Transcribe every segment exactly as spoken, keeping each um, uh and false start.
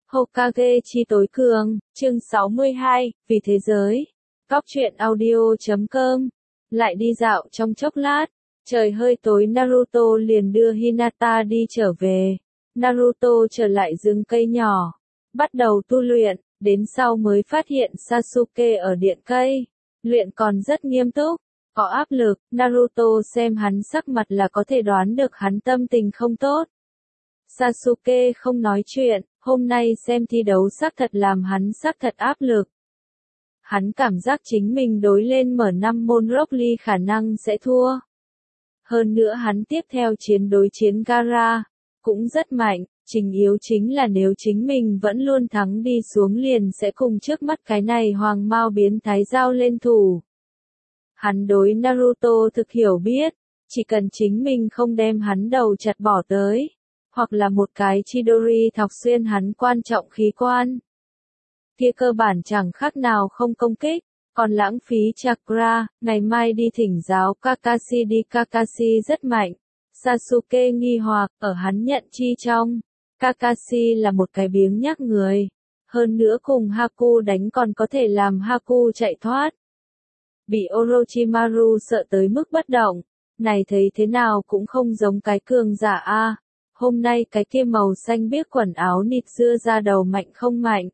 Hokage chi tối cường, chương sáu mươi hai, vì thế giới. Góc truyện audio chấm com. Lại đi dạo trong chốc lát, trời hơi tối Naruto liền đưa Hinata đi trở về. Naruto trở lại rừng cây nhỏ, bắt đầu tu luyện, đến sau mới phát hiện Sasuke ở điện cây. Luyện còn rất nghiêm túc, có áp lực, Naruto xem hắn sắc mặt là có thể đoán được hắn tâm tình không tốt. Sasuke không nói chuyện, hôm nay xem thi đấu xác thật làm hắn xác thật áp lực. Hắn cảm giác chính mình đối lên mở năm môn Rock Lee khả năng sẽ thua. Hơn nữa hắn tiếp theo chiến đối chiến Gaara, cũng rất mạnh, trình yếu chính là nếu chính mình vẫn luôn thắng đi xuống liền sẽ cùng trước mắt cái này hoàng mao biến thái giao lên thủ. Hắn đối Naruto thực hiểu biết, chỉ cần chính mình không đem hắn đầu chặt bỏ tới, hoặc là một cái Chidori thọc xuyên hắn quan trọng khí quan. Kia cơ bản chẳng khác nào không công kích, còn lãng phí chakra, ngày mai đi thỉnh giáo Kakashi đi Kakashi rất mạnh. Sasuke nghi hoặc, ở hắn nhận chi trong, Kakashi là một cái biếng nhác người, hơn nữa cùng Haku đánh còn có thể làm Haku chạy thoát. Bị Orochimaru sợ tới mức bất động, này thấy thế nào cũng không giống cái cường giả a. Hôm nay cái kia màu xanh biếc quần áo nịt dưa ra đầu mạnh không mạnh.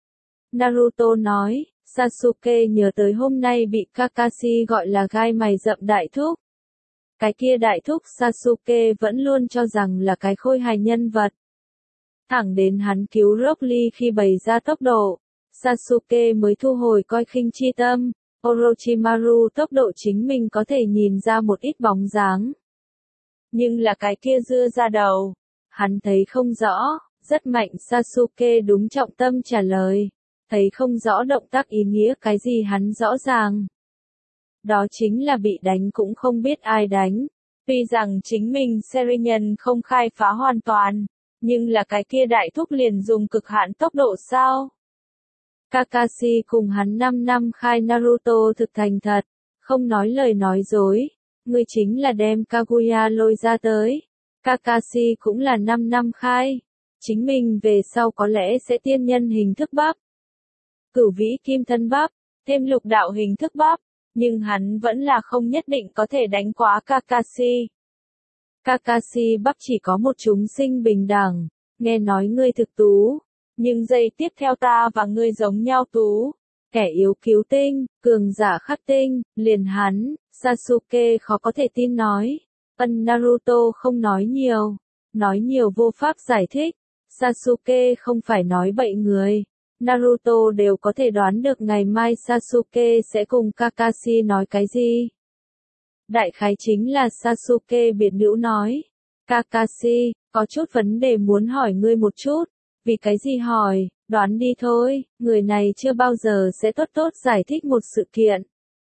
Naruto nói, Sasuke nhớ tới hôm nay bị Kakashi gọi là gai mày rậm đại thúc. Cái kia đại thúc Sasuke vẫn luôn cho rằng là cái khôi hài nhân vật. Thẳng đến hắn cứu Rock Lee khi bày ra tốc độ, Sasuke mới thu hồi coi khinh chi tâm. Orochimaru tốc độ chính mình có thể nhìn ra một ít bóng dáng. Nhưng là cái kia dưa ra đầu, hắn thấy không rõ, rất mạnh. Sasuke đúng trọng tâm trả lời, thấy không rõ động tác ý nghĩa cái gì hắn rõ ràng. Đó chính là bị đánh cũng không biết ai đánh, tuy rằng chính mình Sharingan không khai phá hoàn toàn, nhưng là cái kia đại thúc liền dùng cực hạn tốc độ sao? Kakashi cùng hắn năm năm khai Naruto thực thành thật, không nói lời nói dối. Ngươi chính là đem Kaguya lôi ra tới. Kakashi cũng là năm năm khai. Chính mình về sau có lẽ sẽ tiên nhân hình thức bắp. Cửu vĩ kim thân bắp, thêm lục đạo hình thức bắp. Nhưng hắn vẫn là không nhất định có thể đánh quá Kakashi. Kakashi bắp chỉ có một chúng sinh bình đẳng. Nghe nói ngươi thực tú. Nhưng giây tiếp theo ta và ngươi giống nhau tú. Kẻ yếu cứu tinh, cường giả khắc tinh, liền hắn. Sasuke khó có thể tin nói. Ân Naruto không nói nhiều. Nói nhiều vô pháp giải thích. Sasuke không phải nói bậy người. Naruto đều có thể đoán được ngày mai Sasuke sẽ cùng Kakashi nói cái gì. Đại khái chính là Sasuke biệt nữ nói. Kakashi, có chút vấn đề muốn hỏi ngươi một chút. Vì cái gì hỏi, đoán đi thôi, người này chưa bao giờ sẽ tốt tốt giải thích một sự kiện.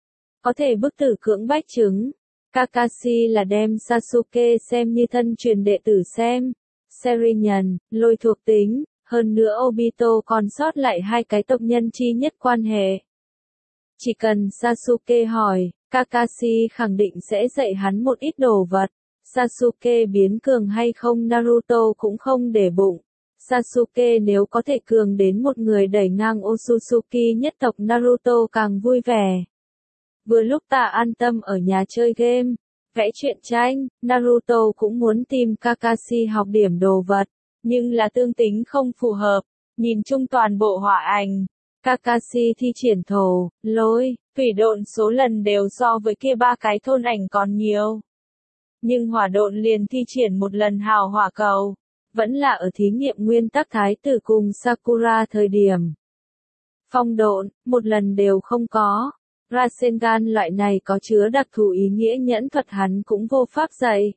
Có thể bức tử cưỡng bách chứng. Kakashi là đem Sasuke xem như thân truyền đệ tử xem. Sharingan, lôi thuộc tính, hơn nữa Obito còn sót lại hai cái tộc nhân chi nhất quan hệ. Chỉ cần Sasuke hỏi, Kakashi khẳng định sẽ dạy hắn một ít đồ vật. Sasuke biến cường hay không Naruto cũng không để bụng. Sasuke nếu có thể cường đến một người đẩy ngang Otsutsuki nhất tộc Naruto càng vui vẻ. Vừa lúc ta an tâm ở nhà chơi game, vẽ truyện tranh, Naruto cũng muốn tìm Kakashi học điểm đồ vật, nhưng là tương tính không phù hợp. Nhìn chung toàn bộ hỏa ảnh, Kakashi thi triển thổ, lôi, thủy độn số lần đều so với kia ba cái thôn ảnh còn nhiều. Nhưng hỏa độn liền thi triển một lần hào hỏa cầu. Vẫn là ở thí nghiệm nguyên tắc thái tử cùng Sakura thời điểm. Phong độn, một lần đều không có. Rasengan loại này có chứa đặc thù ý nghĩa nhẫn thuật hắn cũng vô pháp dạy.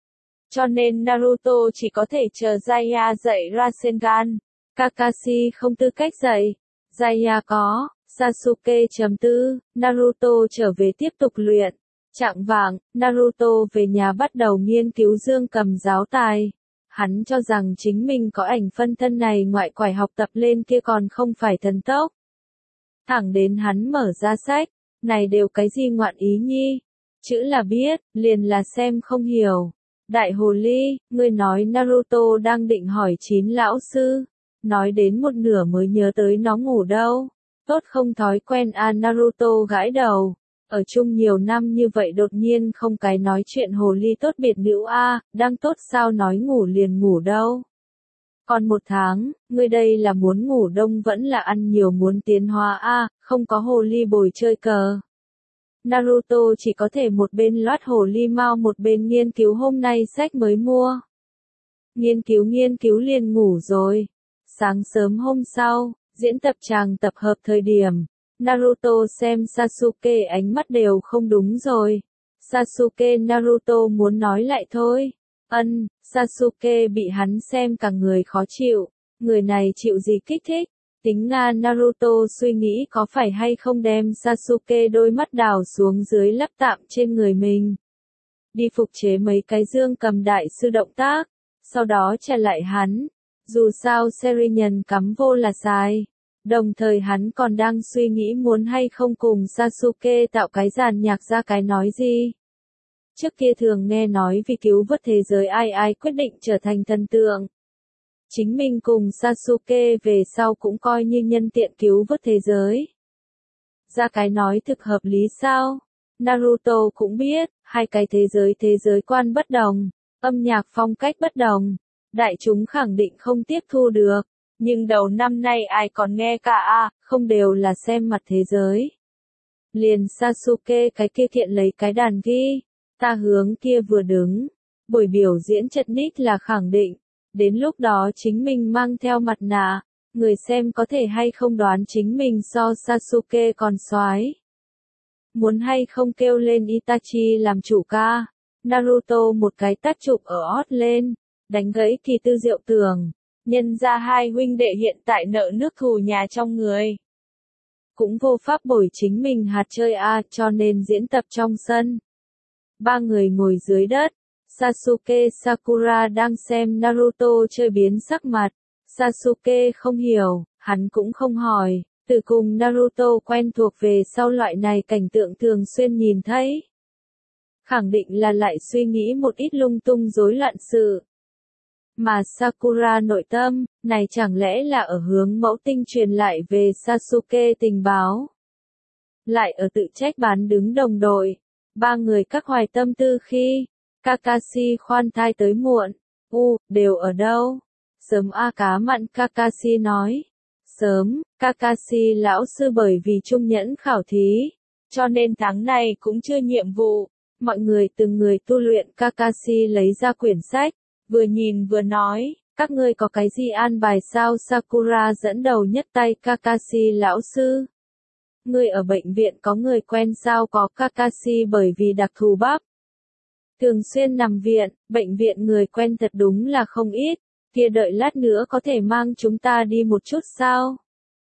Cho nên Naruto chỉ có thể chờ Jiraiya dạy Rasengan. Kakashi không tư cách dạy. Jiraiya có. Sasuke chấm tư, Naruto trở về tiếp tục luyện. Chạng vạng, Naruto về nhà bắt đầu nghiên cứu dương cầm giáo tài. Hắn cho rằng chính mình có ảnh phân thân này ngoại quải học tập lên kia còn không phải thần tốc. Thẳng đến hắn mở ra sách, này đều cái gì ngoạn ý nhi. Chữ là biết, liền là xem không hiểu. Đại hồ ly, ngươi nói Naruto đang định hỏi chín lão sư. nói đến một nửa mới nhớ tới nó ngủ đâu. Tốt không thói quen à, Naruto gãi đầu. Ở chung nhiều năm như vậy đột nhiên không cái nói chuyện hồ ly tốt biệt nữ a, đang tốt sao nói ngủ liền ngủ đâu. Còn một tháng, ngươi đây là muốn ngủ đông vẫn là ăn nhiều muốn tiến hóa a, không có hồ ly bồi chơi cờ. Naruto chỉ có thể một bên loát hồ ly mau một bên nghiên cứu hôm nay sách mới mua. Nghiên cứu nghiên cứu liền ngủ rồi. Sáng sớm hôm sau, diễn tập tràng tập hợp thời điểm. Naruto xem Sasuke ánh mắt đều không đúng rồi. Sasuke Naruto muốn nói lại thôi. Ân, Sasuke bị hắn xem cả người khó chịu. Người này chịu gì kích thích? Tính Nga Naruto suy nghĩ có phải hay không đem Sasuke đôi mắt đào xuống dưới lắp tạm trên người mình. Đi phục chế mấy cái dương cầm đại sư động tác. Sau đó trả lại hắn. Dù sao Serinhân cắm vô là sai. Đồng thời hắn còn đang suy nghĩ muốn hay không cùng Sasuke tạo cái giàn nhạc ra cái nói gì. Trước kia thường nghe nói vì cứu vớt thế giới ai ai quyết định trở thành thần tượng. Chính mình cùng Sasuke về sau cũng coi như nhân tiện cứu vớt thế giới. Ra cái nói thực hợp lý sao? Naruto cũng biết, hai cái thế giới thế giới quan bất đồng, âm nhạc phong cách bất đồng. Đại chúng khẳng định không tiếp thu được. Nhưng đầu năm nay ai còn nghe cả a, không đều là xem mặt thế giới. Liền Sasuke cái kia kiện lấy cái đàn ghi, ta hướng kia vừa đứng. Buổi biểu diễn chật ních là khẳng định. Đến lúc đó chính mình mang theo mặt nạ, người xem có thể hay không đoán chính mình so Sasuke còn soái. Muốn hay không kêu lên Itachi làm chủ ca. Naruto một cái tát chụp ở ót lên, đánh gãy Kỳ Tư Diệu tưởng. Nhân ra hai huynh đệ hiện tại nợ nước thù nhà trong người. Cũng vô pháp bồi chính mình hạt chơi a, cho nên diễn tập trong sân. Ba người ngồi dưới đất. Sasuke Sakura đang xem Naruto chơi biến sắc mặt. Sasuke không hiểu, hắn cũng không hỏi. Từ cùng Naruto quen thuộc về sau loại này cảnh tượng thường xuyên nhìn thấy. Khẳng định là lại suy nghĩ một ít lung tung rối loạn sự. Mà Sakura nội tâm, này chẳng lẽ là ở hướng mẫu tinh truyền lại về Sasuke tình báo. Lại ở tự trách bán đứng đồng đội. Ba người các hoài tâm tư khi, Kakashi khoan thai tới muộn. U, đều ở đâu? Sớm A cá mặn Kakashi nói. Sớm, Kakashi lão sư bởi vì trung nhẫn khảo thí. Cho nên tháng này cũng chưa nhiệm vụ. Mọi người từng người tu luyện. Kakashi lấy ra quyển sách. Vừa nhìn vừa nói, các ngươi có cái gì an bài sao? Sakura dẫn đầu nhất tay Kakashi lão sư. Ngươi ở bệnh viện có người quen sao? Có. Kakashi bởi vì đặc thù bắp. Thường xuyên nằm viện, bệnh viện người quen thật đúng là không ít. Kia đợi lát nữa có thể mang chúng ta đi một chút sao?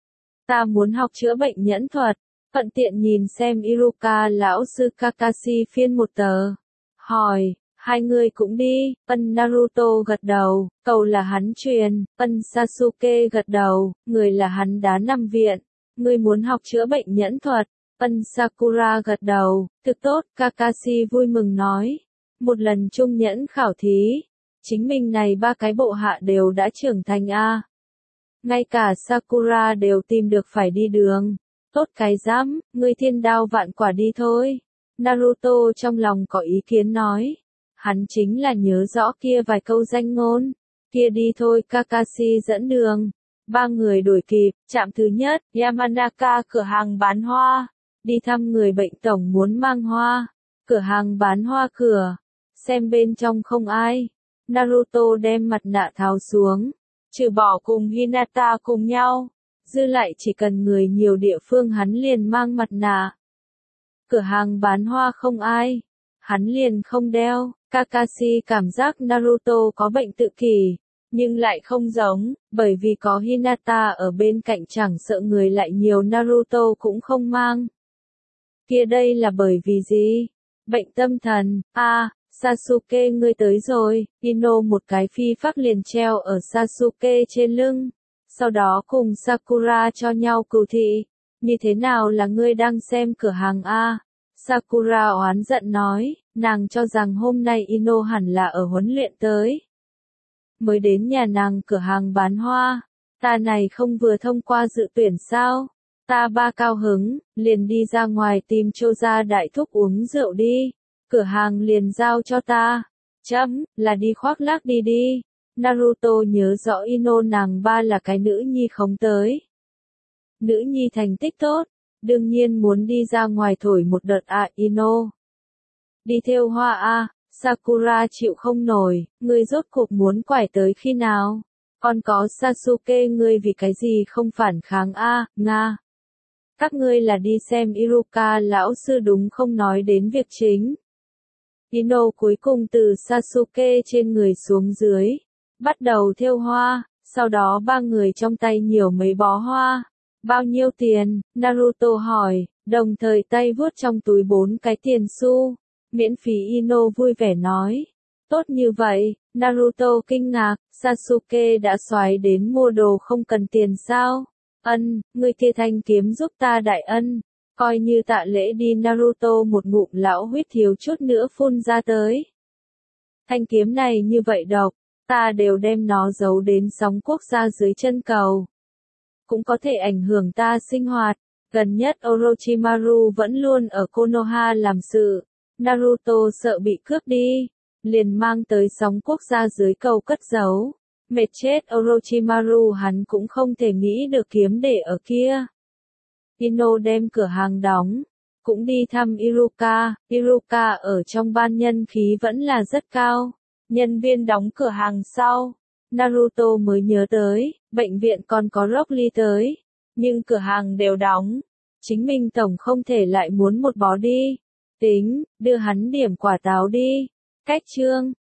Ta muốn học chữa bệnh nhẫn thuật. Thuận tiện nhìn xem Iruka lão sư. Kakashi phiên một tờ. Hỏi. Hai người cũng đi, ân Naruto gật đầu, cầu là hắn truyền, ân Sasuke gật đầu, người là hắn đá nằm viện, người muốn học chữa bệnh nhẫn thuật, ân Sakura gật đầu, thực tốt, Kakashi vui mừng nói, một lần chung nhẫn khảo thí, chính mình này ba cái bộ hạ đều đã trưởng thành a, ngay cả Sakura đều tìm được phải đi đường, tốt cái dám, ngươi thiên đao vạn quả đi thôi, Naruto trong lòng có ý kiến nói. Hắn chính là nhớ rõ kia vài câu danh ngôn. Kia đi thôi. Kakashi dẫn đường. Ba người đuổi kịp. Trạm thứ nhất, Yamanaka cửa hàng bán hoa. Đi thăm người bệnh tổng muốn mang hoa. Cửa hàng bán hoa cửa. Xem bên trong không ai. Naruto đem mặt nạ tháo xuống. Trừ bỏ cùng Hinata cùng nhau. Dư lại chỉ cần người nhiều địa phương hắn liền mang mặt nạ. Cửa hàng bán hoa không ai. Hắn liền không đeo. Kakashi cảm giác Naruto có bệnh tự kỷ, nhưng lại không giống, bởi vì có Hinata ở bên cạnh chẳng sợ người lại nhiều Naruto cũng không mang. Kia đây là bởi vì gì? Bệnh tâm thần, a à, Sasuke ngươi tới rồi, Ino một cái phi phác liền treo ở Sasuke trên lưng, sau đó cùng Sakura cho nhau cừu thị, như thế nào là ngươi đang xem cửa hàng a? Sakura oán giận nói, nàng cho rằng hôm nay Ino hẳn là ở huấn luyện tới. Mới đến nhà nàng cửa hàng bán hoa, Ta này không vừa thông qua dự tuyển sao? Ta ba cao hứng, liền đi ra ngoài tìm Chô gia đại thúc uống rượu đi. Cửa hàng liền giao cho ta. Chấm, là đi khoác lác đi đi. Naruto nhớ rõ Ino nàng ba là cái nữ nhi không tới. Nữ nhi thành tích tốt, đương nhiên muốn đi ra ngoài thổi một đợt à Ino. Đi theo hoa à, Sakura chịu không nổi, ngươi rốt cuộc muốn quải tới khi nào? Còn có Sasuke ngươi vì cái gì không phản kháng a à, Nga. Các ngươi là đi xem Iruka lão sư đúng không nói đến việc chính. Ino cuối cùng từ Sasuke trên người xuống dưới, bắt đầu thêu hoa, sau đó ba người trong tay nhiều mấy bó hoa. Bao nhiêu tiền? Naruto hỏi, đồng thời tay vuốt trong túi bốn cái tiền xu. Miễn phí Ino vui vẻ nói. Tốt như vậy, Naruto kinh ngạc, Sasuke đã xoáy đến mua đồ không cần tiền sao? Ân, người kia thanh kiếm giúp ta đại ân. Coi như tạ lễ đi Naruto một ngụm lão huyết thiếu chút nữa phun ra tới. Thanh kiếm này như vậy độc, ta đều đem nó giấu đến sóng quốc gia dưới chân cầu. Cũng có thể ảnh hưởng ta sinh hoạt. Gần nhất Orochimaru vẫn luôn ở Konoha làm sự. Naruto sợ bị cướp đi, liền mang tới sóng quốc gia dưới cầu cất giấu. Mệt chết Orochimaru hắn cũng không thể nghĩ được kiếm để ở kia. Ino đem cửa hàng đóng, cũng đi thăm Iruka, Iruka ở trong ban nhân khí vẫn là rất cao. Nhân viên đóng cửa hàng sau, Naruto mới nhớ tới, bệnh viện còn có Rock Lee tới, nhưng cửa hàng đều đóng. Chính mình tổng không thể lại muốn một bó đi. Tính, đưa hắn điểm quả táo đi. Cách chương